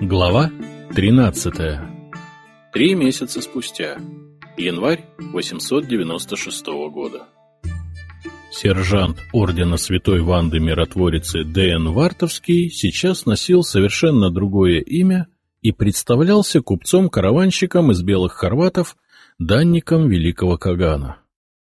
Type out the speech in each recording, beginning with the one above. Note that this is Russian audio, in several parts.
Глава 13. 3 месяца спустя. Январь 896 года. Сержант ордена Святой Ванды Миротворицы Д.Н. Вартовский сейчас носил совершенно другое имя и представлялся купцом-караванщиком из белых хорватов, данником великого Кагана.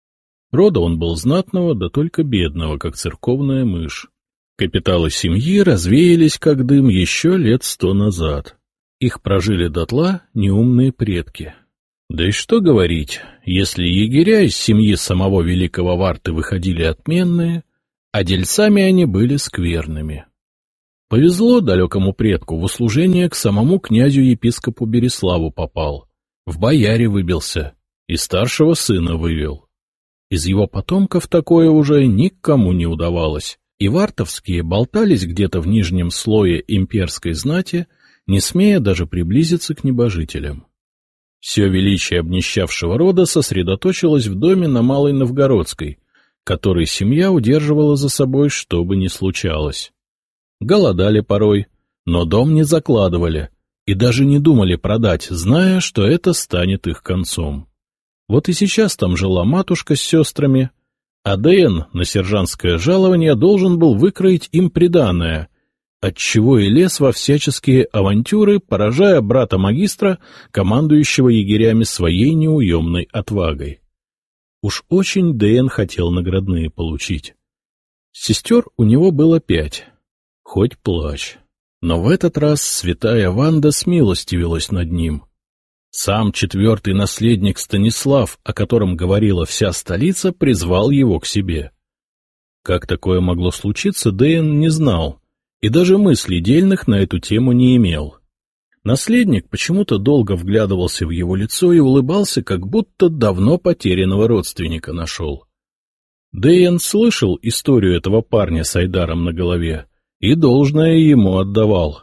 Рода он был знатного, да только бедного, как церковная мышь. Капиталы семьи развеялись, как дым, еще лет 100 назад. Их прожили дотла неумные предки. Да и что говорить, если егеря из семьи самого великого Варты выходили отменные, а дельцами они были скверными. Повезло далекому предку, в услужение к самому князю-епископу Бериславу попал, в бояре выбился и старшего сына вывел. Из его потомков такое уже никому не удавалось. И вартовские болтались где-то в нижнем слое имперской знати, не смея даже приблизиться к небожителям. Все величие обнищавшего рода сосредоточилось в доме на Малой Новгородской, который семья удерживала за собой, что бы ни случалось. Голодали порой, но дом не закладывали и даже не думали продать, зная, что это станет их концом. Вот и сейчас там жила матушка с сестрами, а Д.Н. на сержантское жалование должен был выкроить им приданое, отчего и лез во всяческие авантюры, поражая брата-магистра, командующего егерями своей неуемной отвагой. Уж очень Д.Н. хотел наградные получить. Сестер у него было 5, хоть плачь. Но в этот раз святая Ванда смилостивилась над ним. Сам 4-й наследник Станислав, о котором говорила вся столица, призвал его к себе. Как такое могло случиться, Д.Н. не знал, и даже мыслей дельных на эту тему не имел. Наследник почему-то долго вглядывался в его лицо и улыбался, как будто давно потерянного родственника нашел. Д.Н. слышал историю этого парня с айдаром на голове и должное ему отдавал.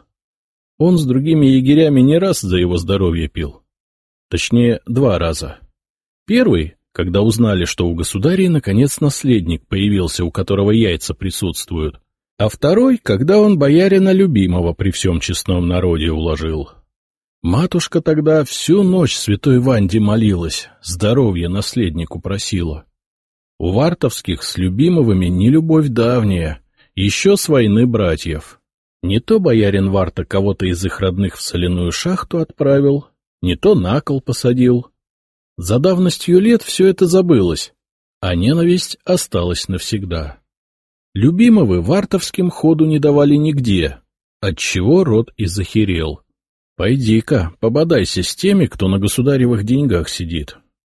Он с другими егерями не раз за его здоровье пил. Точнее, 2 раза. Первый, когда узнали, что у государей наконец наследник появился, у которого яйца присутствуют, а второй, когда он боярина любимого при всем честном народе уложил. Матушка тогда всю ночь святой Ванде молилась, здоровья наследнику просила. У вартовских с любимовыми нелюбовь давняя, еще с войны братьев. Не то боярин Варта кого-то из их родных в соляную шахту отправил, не то на кол посадил. За давностью лет все это забылось, а ненависть осталась навсегда. Любимовы вартовским ходу не давали нигде, отчего род и захерел. Пойди-ка, пободайся с теми, кто на государевых деньгах сидит.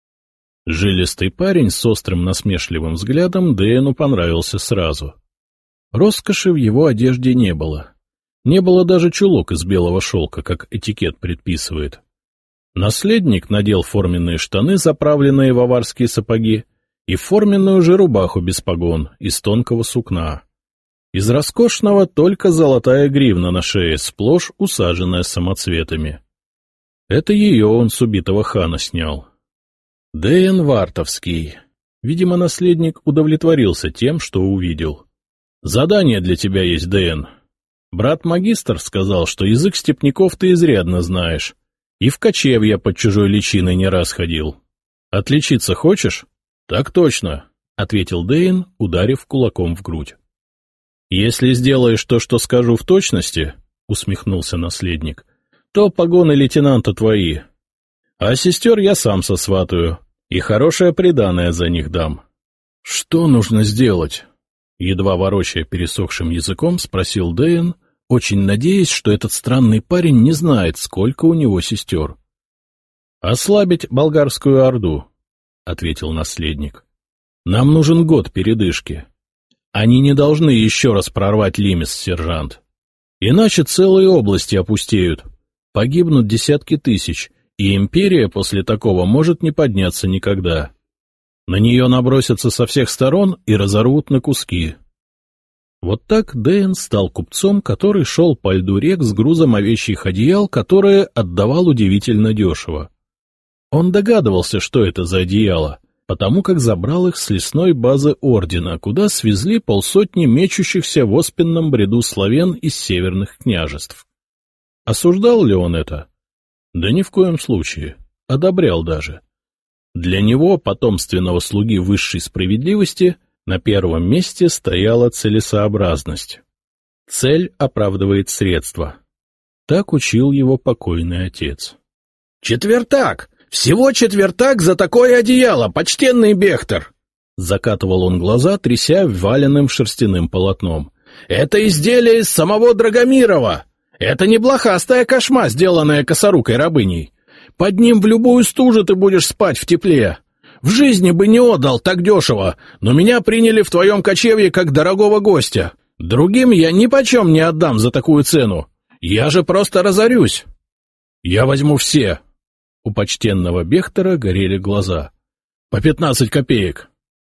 Жилистый парень с острым насмешливым взглядом Д.Н.у понравился сразу. Роскоши в его одежде не было. Не было даже чулок из белого шелка, как этикет предписывает. Наследник надел форменные штаны, заправленные в аварские сапоги, и форменную же рубаху без погон из тонкого сукна. Из роскошного только золотая гривна на шее, сплошь усаженная самоцветами. Это ее он с убитого хана снял. Д.Н. Вартовский. Видимо, наследник удовлетворился тем, что увидел. «Задание для тебя есть, Д.Н. Брат-магистр сказал, что язык степняков ты изрядно знаешь. И в кочевья под чужой личиной не раз ходил. Отличиться хочешь? — Так точно, — ответил Д.Н., ударив кулаком в грудь. — Если сделаешь то, что скажу в точности, — усмехнулся наследник, — то погоны лейтенанта твои. А сестер я сам сосватаю, и хорошее приданое за них дам. — Что нужно сделать? — едва ворочая пересохшим языком, спросил Д.Н., очень надеясь, что этот странный парень не знает, сколько у него сестер. — Ослабить болгарскую орду, — ответил наследник. — Нам нужен год передышки. Они не должны еще раз прорвать Лимес, сержант. Иначе целые области опустеют, погибнут десятки тысяч, и империя после такого может не подняться никогда. На нее набросятся со всех сторон и разорвут на куски. Вот так Д.Н. стал купцом, который шел по льду рек с грузом овечьих одеял, которые отдавал удивительно дешево. Он догадывался, что это за одеяло, потому как забрал их с лесной базы ордена, куда свезли 50 мечущихся в оспенном бреду славян из северных княжеств. Осуждал ли он это? Да ни в коем случае. Одобрял даже. Для него, потомственного слуги высшей справедливости, на первом месте стояла целесообразность. Цель оправдывает средства. Так учил его покойный отец. «Четвертак! Всего четвертак за такое одеяло, почтенный Бехтер!» Закатывал он глаза, тряся валенным шерстяным полотном. «Это изделие из самого Драгомирова! Это не блохастая кошма, сделанная косорукой рабыней. Под ним в любую стужу ты будешь спать в тепле. В жизни бы не отдал так дешево, но меня приняли в твоем кочевье как дорогого гостя. Другим я нипочем не отдам за такую цену. Я же просто разорюсь. Я возьму все». У почтенного Бехтера горели глаза. «По 15 копеек».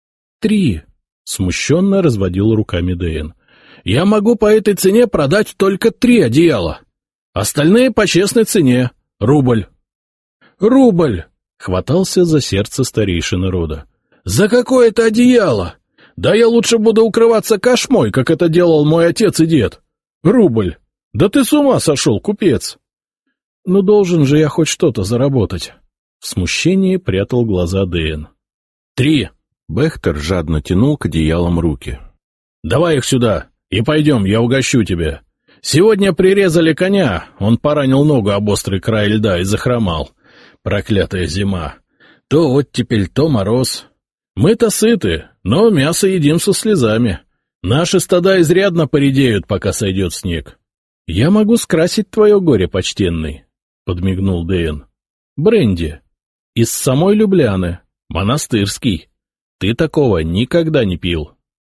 3. Смущенно разводил руками Дэйн. «Я могу по этой цене продать только 3 одеяла. Остальные по честной цене. Рубль». «Рубль!» — хватался за сердце старейшины рода. «За какое-то одеяло! Да я лучше буду укрываться кошмой, как это делал мой отец и дед. Рубль! Да ты с ума сошел, купец!» «Ну должен же я хоть что-то заработать». В смущении прятал глаза Дэйн. 3. Бехтер жадно тянул к одеялам руки. «Давай их сюда, и пойдем, я угощу тебя. Сегодня прирезали коня, он поранил ногу об острый край льда и захромал. Проклятая зима. То оттепель, то мороз. Мы-то сыты, но мясо едим со слезами. Наши стада изрядно поредеют, пока сойдет снег». «Я могу скрасить твое горе, почтенный», — подмигнул Дэйн. «Бренди. Из самой Любляны. Монастырский. Ты такого никогда не пил».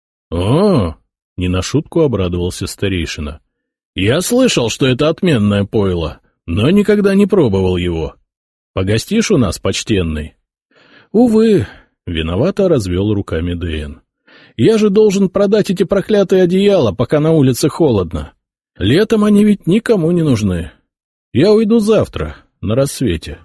«О!» — не на шутку обрадовался старейшина. «Я слышал, что это отменное пойло, но никогда не пробовал его. Погостишь у нас, почтенный?» «Увы», — виновато развел руками Дэйн. «Я же должен продать эти проклятые одеяла, пока на улице холодно. Летом они ведь никому не нужны. Я уйду завтра, на рассвете».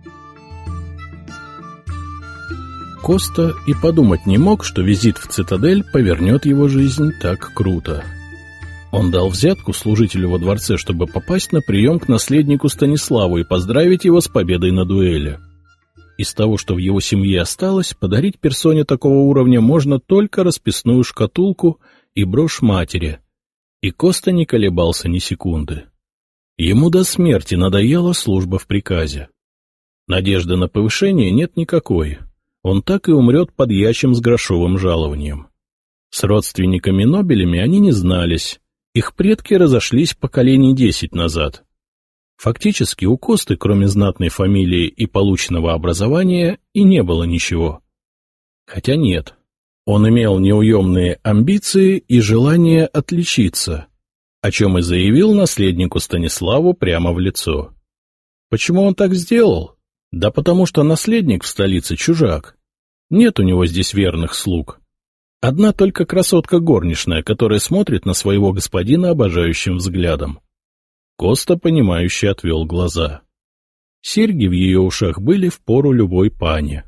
Коста и подумать не мог, что визит в цитадель повернет его жизнь так круто. Он дал взятку служителю во дворце, чтобы попасть на прием к наследнику Станиславу и поздравить его с победой на дуэли. Из того, что в его семье осталось, подарить персоне такого уровня можно только расписную шкатулку и брошь матери. И Коста не колебался ни секунды. Ему до смерти надоела служба в приказе. Надежды на повышение нет никакой. Он так и умрет подьячим с грошовым жалованием. С родственниками-нобелями они не знались. Их предки разошлись поколений 10 назад. Фактически у Косты, кроме знатной фамилии и полученного образования, и не было ничего. Хотя нет, он имел неуемные амбиции и желание отличиться, о чем и заявил наследнику Станиславу прямо в лицо. Почему он так сделал? Да потому что наследник в столице чужак. Нет у него здесь верных слуг. Одна только красотка горничная, которая смотрит на своего господина обожающим взглядом. Коста, понимающе отвел глаза. Серьги в ее ушах были впору любой пани.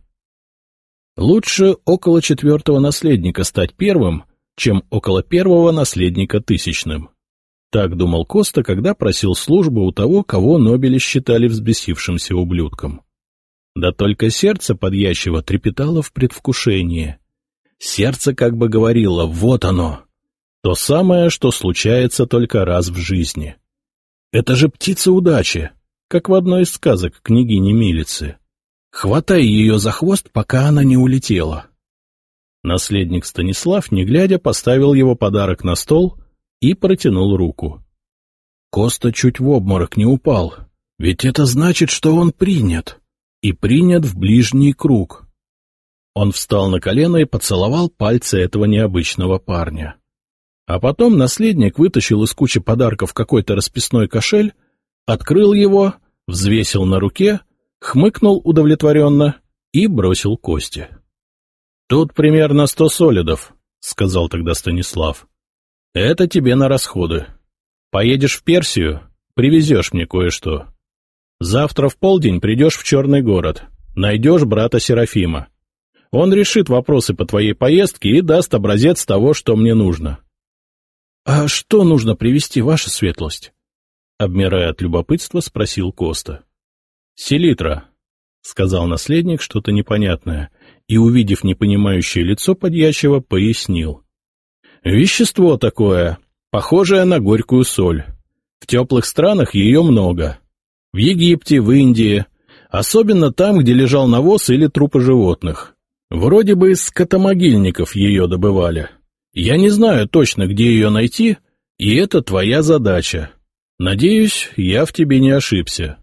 Лучше около 4-го наследника стать первым, чем около 1-го наследника 1000-м. Так думал Коста, когда просил службы у того, кого нобели считали взбесившимся ублюдком. Да только сердце подьячего трепетало в предвкушении. Сердце как бы говорило: вот оно, то самое, что случается только раз в жизни. Это же птица удачи, как в одной из сказок княгини Милицы. Хватай ее за хвост, пока она не улетела. Наследник Станислав, не глядя, поставил его подарок на стол и протянул руку. Коста чуть в обморок не упал, ведь это значит, что он принят, и принят в ближний круг. Он встал на колено и поцеловал пальцы этого необычного парня. А потом наследник вытащил из кучи подарков какой-то расписной кошель, открыл его, взвесил на руке, хмыкнул удовлетворенно и бросил кости. — Тут примерно 100 солидов, — сказал тогда Станислав. — Это тебе на расходы. Поедешь в Персию, привезешь мне кое-что. Завтра в полдень придешь в Черный город, найдешь брата Серафима. Он решит вопросы по твоей поездке и даст образец того, что мне нужно. — А что нужно привезти, ваша светлость? — обмирая от любопытства, спросил Коста. — Селитра, — сказал наследник что-то непонятное, и, увидев непонимающее лицо подьячего, пояснил. — Вещество такое, похожее на горькую соль. В теплых странах ее много. В Египте, в Индии, особенно там, где лежал навоз или трупы животных. Вроде бы из скотомогильников ее добывали. Я не знаю точно, где ее найти, и это твоя задача. Надеюсь, я в тебе не ошибся.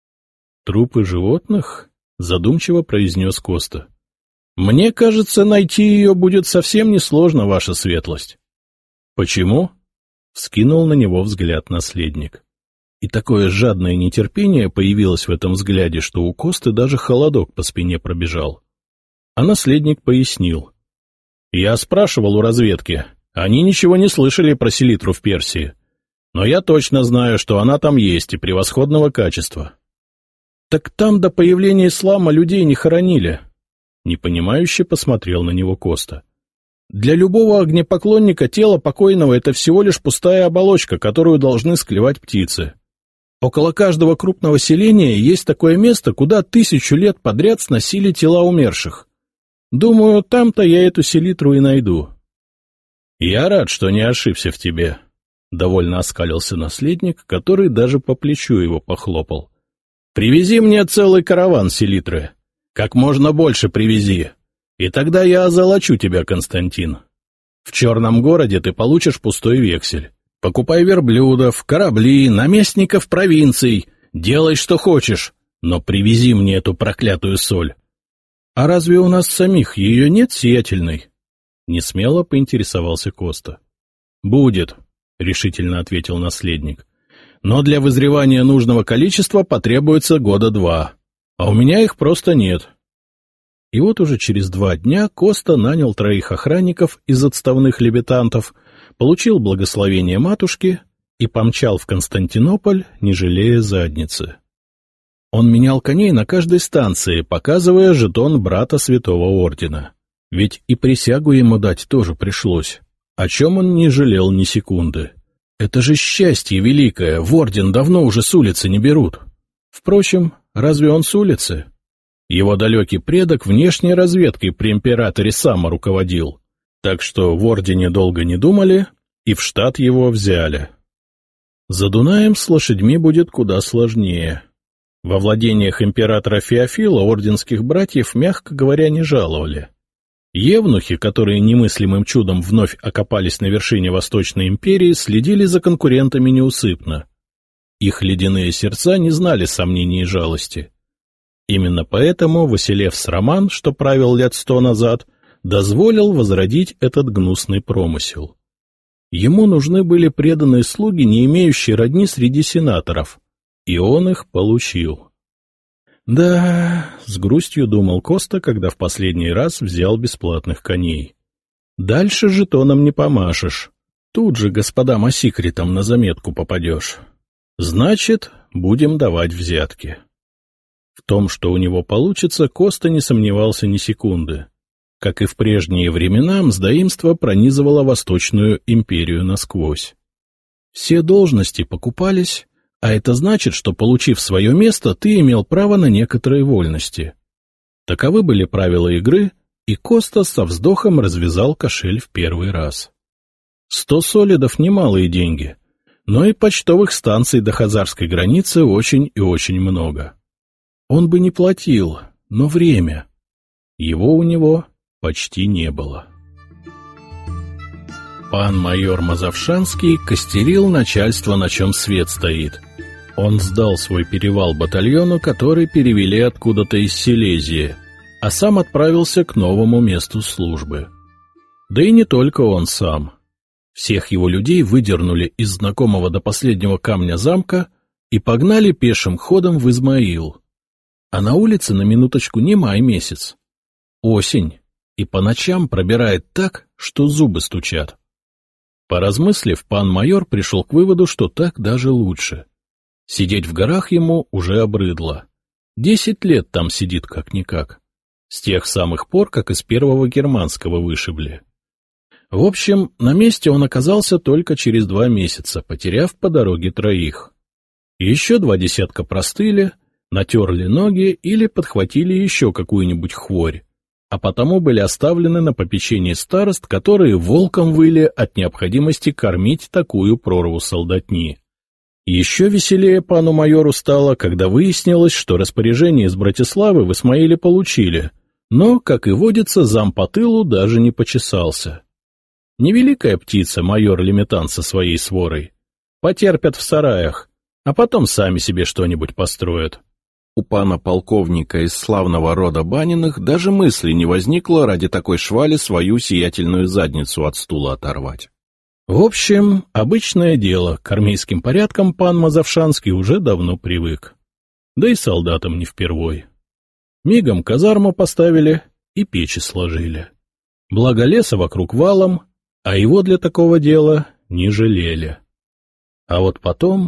— Трупы животных? — задумчиво произнес Коста. — Мне кажется, найти ее будет совсем несложно, ваша светлость. — Почему? — вскинул на него взгляд наследник. И такое жадное нетерпение появилось в этом взгляде, что у Косты даже холодок по спине пробежал. А наследник пояснил. — Я спрашивал у разведки. Они ничего не слышали про селитру в Персии. Но я точно знаю, что она там есть и превосходного качества. — Так там до появления ислама людей не хоронили. Непонимающе посмотрел на него Коста. — Для любого огнепоклонника тело покойного — это всего лишь пустая оболочка, которую должны склевать птицы. Около каждого крупного селения есть такое место, куда 1000 лет подряд сносили тела умерших. Думаю, там-то я эту селитру и найду. — Я рад, что не ошибся в тебе, — довольно оскалился наследник, который даже по плечу его похлопал. — Привези мне целый караван селитры. Как можно больше привези. И тогда я озолочу тебя, Константин. В Черном городе ты получишь пустой вексель. Покупай верблюдов, корабли, наместников провинций. Делай, что хочешь, но привези мне эту проклятую соль. — А разве у нас самих ее нет, сиятельной? — несмело поинтересовался Коста. — Будет, — решительно ответил наследник. — Но для вызревания нужного количества потребуется 2 года, а у меня их просто нет. И вот уже через 2 дня Коста нанял 3 охранников из отставных лебетантов, получил благословение матушки и помчал в Константинополь, не жалея задницы. Он менял коней на каждой станции, показывая жетон брата Святого Ордена. Ведь и присягу ему дать тоже пришлось, о чем он не жалел ни секунды. Это же счастье великое, в Орден давно уже с улицы не берут. Впрочем, разве он с улицы? Его далекий предок внешней разведкой при императоре Сама руководил, так что в Ордене долго не думали и в штат его взяли. За Дунаем с лошадьми будет куда сложнее. Во владениях императора Феофила орденских братьев, мягко говоря, не жаловали. Евнухи, которые немыслимым чудом вновь окопались на вершине Восточной империи, следили за конкурентами неусыпно. Их ледяные сердца не знали сомнений и жалости. Именно поэтому Василевс Роман, что правил лет 100 назад, дозволил возродить этот гнусный промысел. Ему нужны были преданные слуги, не имеющие родни среди сенаторов, и он их получил. Да, с грустью думал Коста, когда в последний раз взял бесплатных коней. Дальше жетоном не помашешь. Тут же господам осикретам на заметку попадешь. Значит, будем давать взятки. В том, что у него получится, Коста не сомневался ни секунды. Как и в прежние времена, мздоимство пронизывало Восточную империю насквозь. Все должности покупались, а это значит, что, получив свое место, ты имел право на некоторые вольности. Таковы были правила игры, и Коста со вздохом развязал кошель в первый раз. 100 солидов — немалые деньги, но и почтовых станций до хазарской границы очень и очень много. Он бы не платил, но время. Его у него почти не было. Пан майор Мазовшанский костерил начальство, на чем свет стоит. Он сдал свой перевал батальону, который перевели откуда-то из Силезии, а сам отправился к новому месту службы. Да и не только он сам. Всех его людей выдернули из знакомого до последнего камня замка и погнали пешим ходом в Измаил. А на улице, на минуточку, не май месяц. Осень, и по ночам пробирает так, что зубы стучат. Поразмыслив, пан майор пришел к выводу, что так даже лучше. Сидеть в горах ему уже обрыдло. 10 лет там сидит как-никак. С тех самых пор, как из первого германского вышибли. В общем, на месте он оказался только через 2 месяца, потеряв по дороге 3. Еще 20 простыли, натерли ноги или подхватили еще какую-нибудь хворь, а потому были оставлены на попечении старост, которые волком выли от необходимости кормить такую прорву солдатни. Еще веселее пану майору стало, когда выяснилось, что распоряжение из Братиславы в Исмаиле получили, но, как и водится, зам по тылу даже не почесался. Невеликая птица майор Леметан со своей сворой. Потерпят в сараях, а потом сами себе что-нибудь построят. У пана полковника из славного рода Баниных даже мысли не возникло ради такой швали свою сиятельную задницу от стула оторвать. В общем, обычное дело, к армейским порядкам пан Мазовшанский уже давно привык. Да и солдатам не впервой. Мигом казарму поставили и печи сложили. Благо леса вокруг валом, а его для такого дела не жалели. А вот потом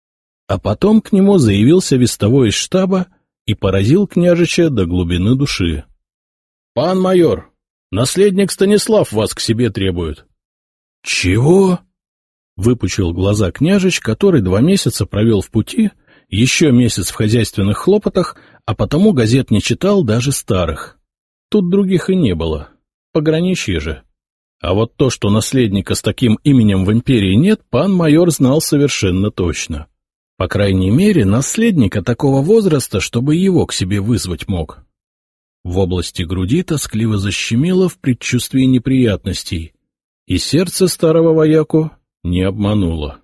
к нему заявился вестовой из штаба и поразил княжича до глубины души. — Пан майор, наследник Станислав вас к себе требует. — Чего? — выпучил глаза княжич, который 2 месяца провел в пути, еще месяц в хозяйственных хлопотах, а потому газет не читал даже старых. Тут других и не было. Пограничье же. А вот то, что наследника с таким именем в империи нет, пан майор знал совершенно точно. По крайней мере, наследника такого возраста, чтобы его к себе вызвать мог. В области груди тоскливо защемило в предчувствии неприятностей, и сердце старого вояку не обмануло.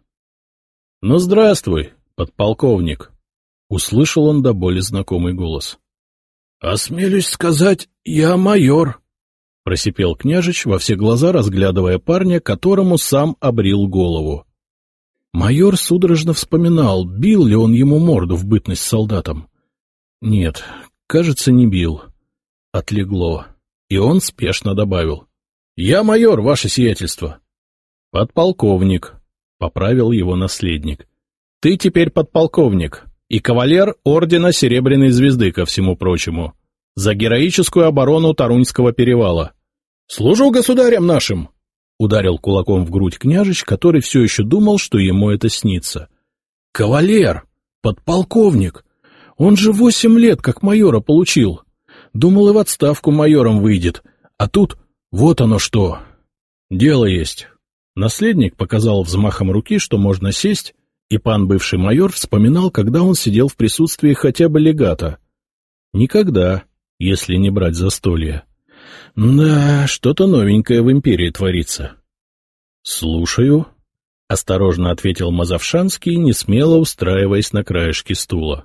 — Ну, здравствуй, подполковник! — услышал он до боли знакомый голос. — Осмелюсь сказать, я майор! — просипел княжич, во все глаза разглядывая парня, которому сам обрил голову. Майор судорожно вспоминал, бил ли он ему морду в бытность солдатом. Нет, кажется, не бил. Отлегло. И он спешно добавил. — Я майор, ваше сиятельство. — Подполковник, — поправил его наследник. — Ты теперь подполковник и кавалер ордена Серебряной Звезды, ко всему прочему, за героическую оборону Тарунского перевала. — Служу государям нашим! — ударил кулаком в грудь княжич, который все еще думал, что ему это снится. — Кавалер! Подполковник! Он же 8 лет как майора получил. Думал, и в отставку майором выйдет. А тут вот оно что. Дело есть. Наследник показал взмахом руки, что можно сесть, и пан бывший майор вспоминал, когда он сидел в присутствии хотя бы легата. Никогда, если не брать застолье. Да, что-то новенькое в империи творится. — Слушаю, — осторожно ответил Мазовшанский, несмело устраиваясь на краешке стула.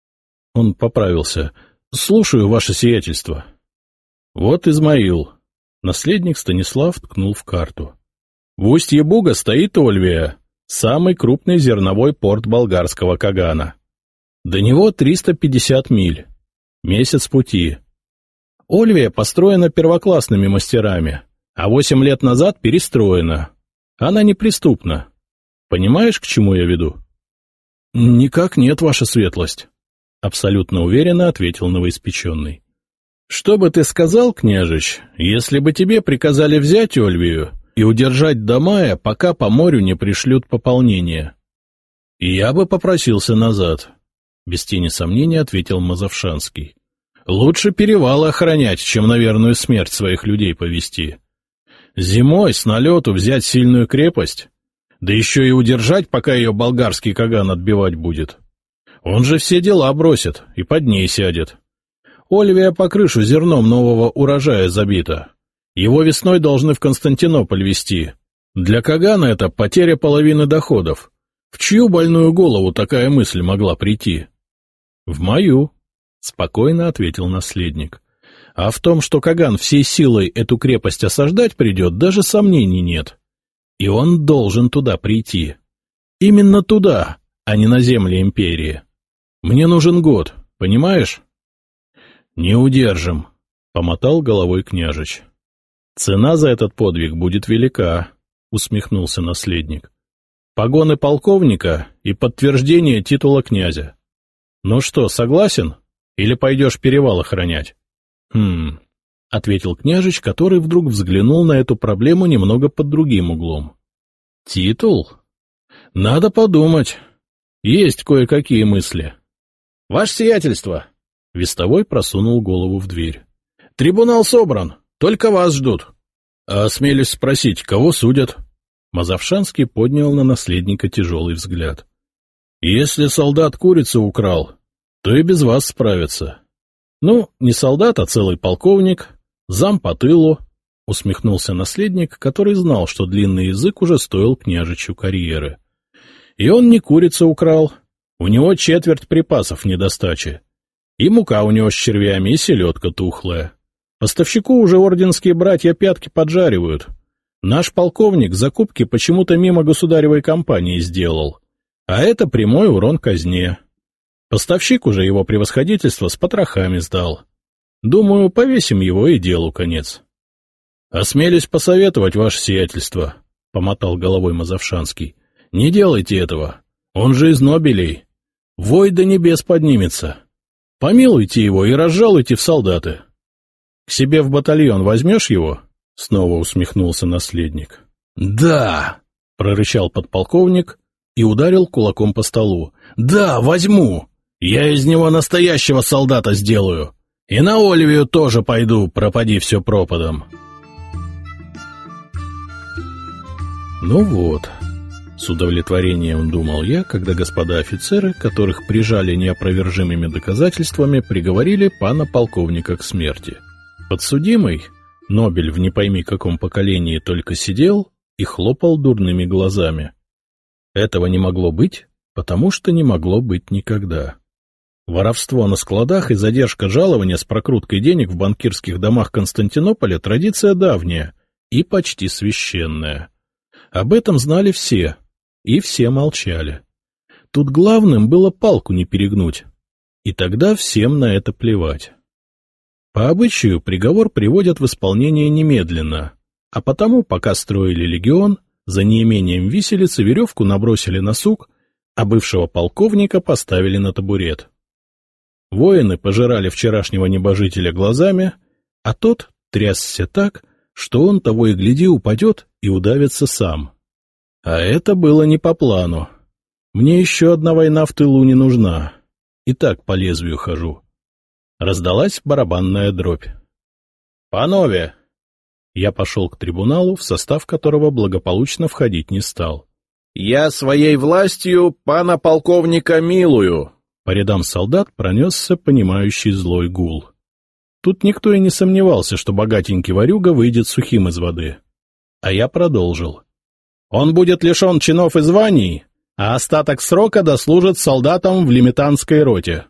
Он поправился. — Слушаю, ваше сиятельство. — Вот Измаил. Наследник Станислав ткнул в карту. В устье Буга стоит Ольвия, самый крупный зерновой порт болгарского Кагана. До него 350 миль. Месяц пути. Ольвия построена первоклассными мастерами, а 8 лет назад перестроена. Она неприступна. Понимаешь, к чему я веду? — Никак нет, ваша светлость, — абсолютно уверенно ответил новоиспеченный. — Что бы ты сказал, княжич, если бы тебе приказали взять Ольвию и удержать до мая, пока по морю не пришлют пополнение? — Я бы попросился назад, — без тени сомнения ответил Мазовшанский. Лучше перевалы охранять, чем на верную смерть своих людей повести. Зимой с налету взять сильную крепость, да еще и удержать, пока ее болгарский Каган отбивать будет. Он же все дела бросит и под ней сядет. Ольвия по крышу зерном нового урожая забита. Его весной должны в Константинополь везти. Для Кагана это потеря половины доходов. В чью больную голову такая мысль могла прийти? — В мою. — спокойно ответил наследник. — А в том, что Каган всей силой эту крепость осаждать придет, даже сомнений нет. И он должен туда прийти. Именно туда, а не на земли империи. Мне нужен год, понимаешь? — Не удержим, — помотал головой княжич. — Цена за этот подвиг будет велика, — усмехнулся наследник. — Погоны полковника и подтверждение титула князя. Ну что, согласен? Или пойдешь перевал охранять? — ответил княжич, который вдруг взглянул на эту проблему немного под другим углом. — Титул? Надо подумать. Есть кое-какие мысли. — Ваше сиятельство! — вестовой просунул голову в дверь. — Трибунал собран, только вас ждут. — А осмелюсь спросить, кого судят? Мазовшанский поднял на наследника тяжелый взгляд. — Если солдат курицу украл, то и без вас справится. — Ну, не солдат, а целый полковник, зам по тылу, — усмехнулся наследник, который знал, что длинный язык уже стоил княжичу карьеры. И он не курицу украл, у него четверть припасов недостачи. И мука у него с червями, и селедка тухлая. Поставщику уже орденские братья пятки поджаривают. Наш полковник закупки почему-то мимо государевой компании сделал, а это прямой урон казне. Поставщик уже его превосходительство с потрохами сдал. Думаю, повесим его и делу конец. — Осмелюсь посоветовать, ваше сиятельство, — помотал головой Мазовшанский. — Не делайте этого. Он же из Нобелей. Вой до небес поднимется. Помилуйте его и разжалуйте в солдаты. — К себе в батальон возьмешь его? — снова усмехнулся наследник. — Да! — прорычал подполковник и ударил кулаком по столу. — Да, возьму! Я из него настоящего солдата сделаю. И на Оливию тоже пойду, пропади все пропадом. Ну вот, с удовлетворением думал я, когда господа офицеры, которых прижали неопровержимыми доказательствами, приговорили пана полковника к смерти. Подсудимый, Нобель в не пойми каком поколении, только сидел и хлопал дурными глазами. Этого не могло быть, потому что не могло быть никогда. Воровство на складах и задержка жалования с прокруткой денег в банкирских домах Константинополя — традиция давняя и почти священная. Об этом знали все, и все молчали. Тут главным было палку не перегнуть, и тогда всем на это плевать. По обычаю приговор приводят в исполнение немедленно, а потому, пока строили легион, за неимением виселицы веревку набросили на сук, а бывшего полковника поставили на табурет. Воины пожирали вчерашнего небожителя глазами, а тот трясся так, что он того и гляди упадет и удавится сам. А это было не по плану. Мне еще одна война в тылу не нужна. И так по лезвию хожу. Раздалась барабанная дробь. «Панове!» Я пошел к трибуналу, в состав которого благополучно входить не стал. «Я своей властью пана полковника милую!» По рядам солдат пронесся понимающий злой гул. Тут никто и не сомневался, что богатенький ворюга выйдет сухим из воды. А я продолжил. Он будет лишен чинов и званий, а остаток срока дослужит солдатам в лимитанской роте.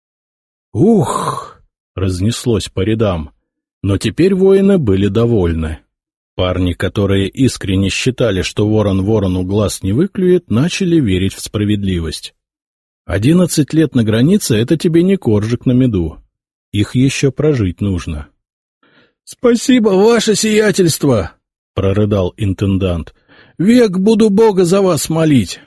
Ух! Разнеслось по рядам. Но теперь воины были довольны. Парни, которые искренне считали, что ворон ворону глаз не выклюет, начали верить в справедливость. 11 лет на границе — это тебе не коржик на меду. Их еще прожить нужно. — Спасибо, ваше сиятельство! — прорыдал интендант. — Век буду Бога за вас молить.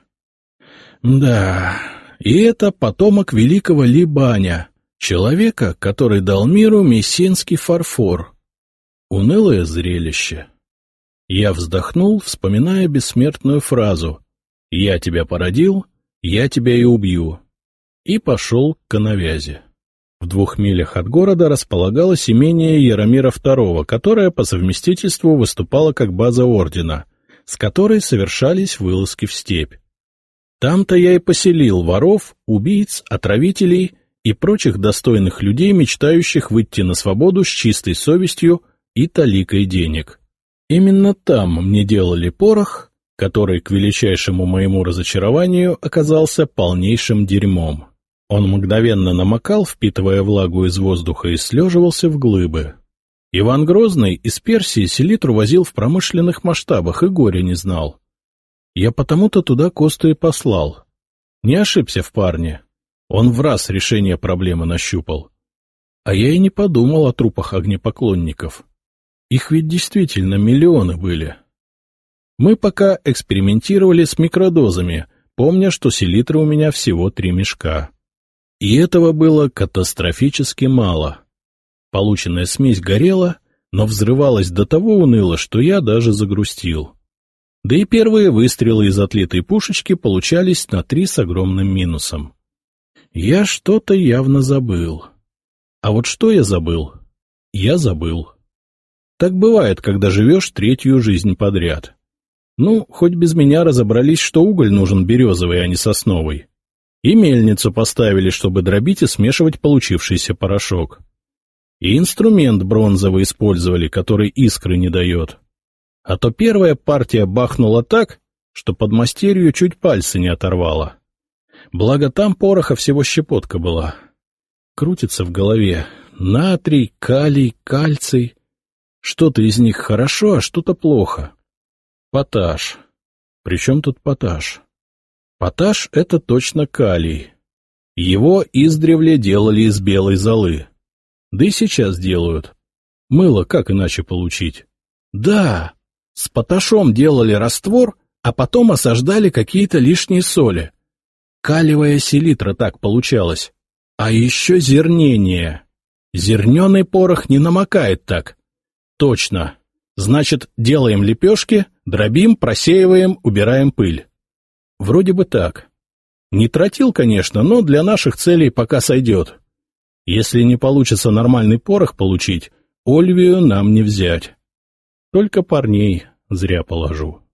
Да, и это потомок великого Либаня, человека, который дал миру мессинский фарфор. Унылое зрелище. Я вздохнул, вспоминая бессмертную фразу «Я тебя породил, я тебя и убью», и пошел к коновязи. В 2 милях от города располагалось имение Яромира II, которое по совместительству выступало как база ордена, с которой совершались вылазки в степь. Там-то я и поселил воров, убийц, отравителей и прочих достойных людей, мечтающих выйти на свободу с чистой совестью и таликой денег. Именно там мне делали порох, который, к величайшему моему разочарованию, оказался полнейшим дерьмом. Он мгновенно намокал, впитывая влагу из воздуха, и слеживался в глыбы. Иван Грозный из Персии селитру возил в промышленных масштабах и горя не знал. Я потому-то туда Косту и послал. Не ошибся в парне. Он враз решение проблемы нащупал. А я и не подумал о трупах огнепоклонников. Их ведь действительно миллионы были. Мы пока экспериментировали с микродозами, помня, что селитры у меня всего 3 мешка. И этого было катастрофически мало. Полученная смесь горела, но взрывалась до того уныло, что я даже загрустил. Да и первые выстрелы из отлитой пушечки получались на 3 с огромным минусом. Я что-то явно забыл. А вот что я забыл? Я забыл. Так бывает, когда живешь 3-ю жизнь подряд. Ну, хоть без меня разобрались, что уголь нужен березовый, а не сосновый. И мельницу поставили, чтобы дробить и смешивать получившийся порошок. И инструмент бронзовый использовали, который искры не дает. А то первая партия бахнула так, что подмастерью чуть пальцы не оторвало. Благо там пороха всего щепотка была. Крутится в голове. Натрий, калий, кальций. Что-то из них хорошо, а что-то плохо. Поташ. Причем тут поташ? Поташ — это точно калий. Его издревле делали из белой золы. Да и сейчас делают. Мыло как иначе получить? Да, с поташом делали раствор, а потом осаждали какие-то лишние соли. Калиевая селитра так получалось. А еще зернение. Зерненый порох не намокает так. Точно. Значит, делаем лепешки, дробим, просеиваем, убираем пыль. Вроде бы так. Не тротил, конечно, но для наших целей пока сойдет. Если не получится нормальный порох получить, Ольвию нам не взять. Только парней зря положу.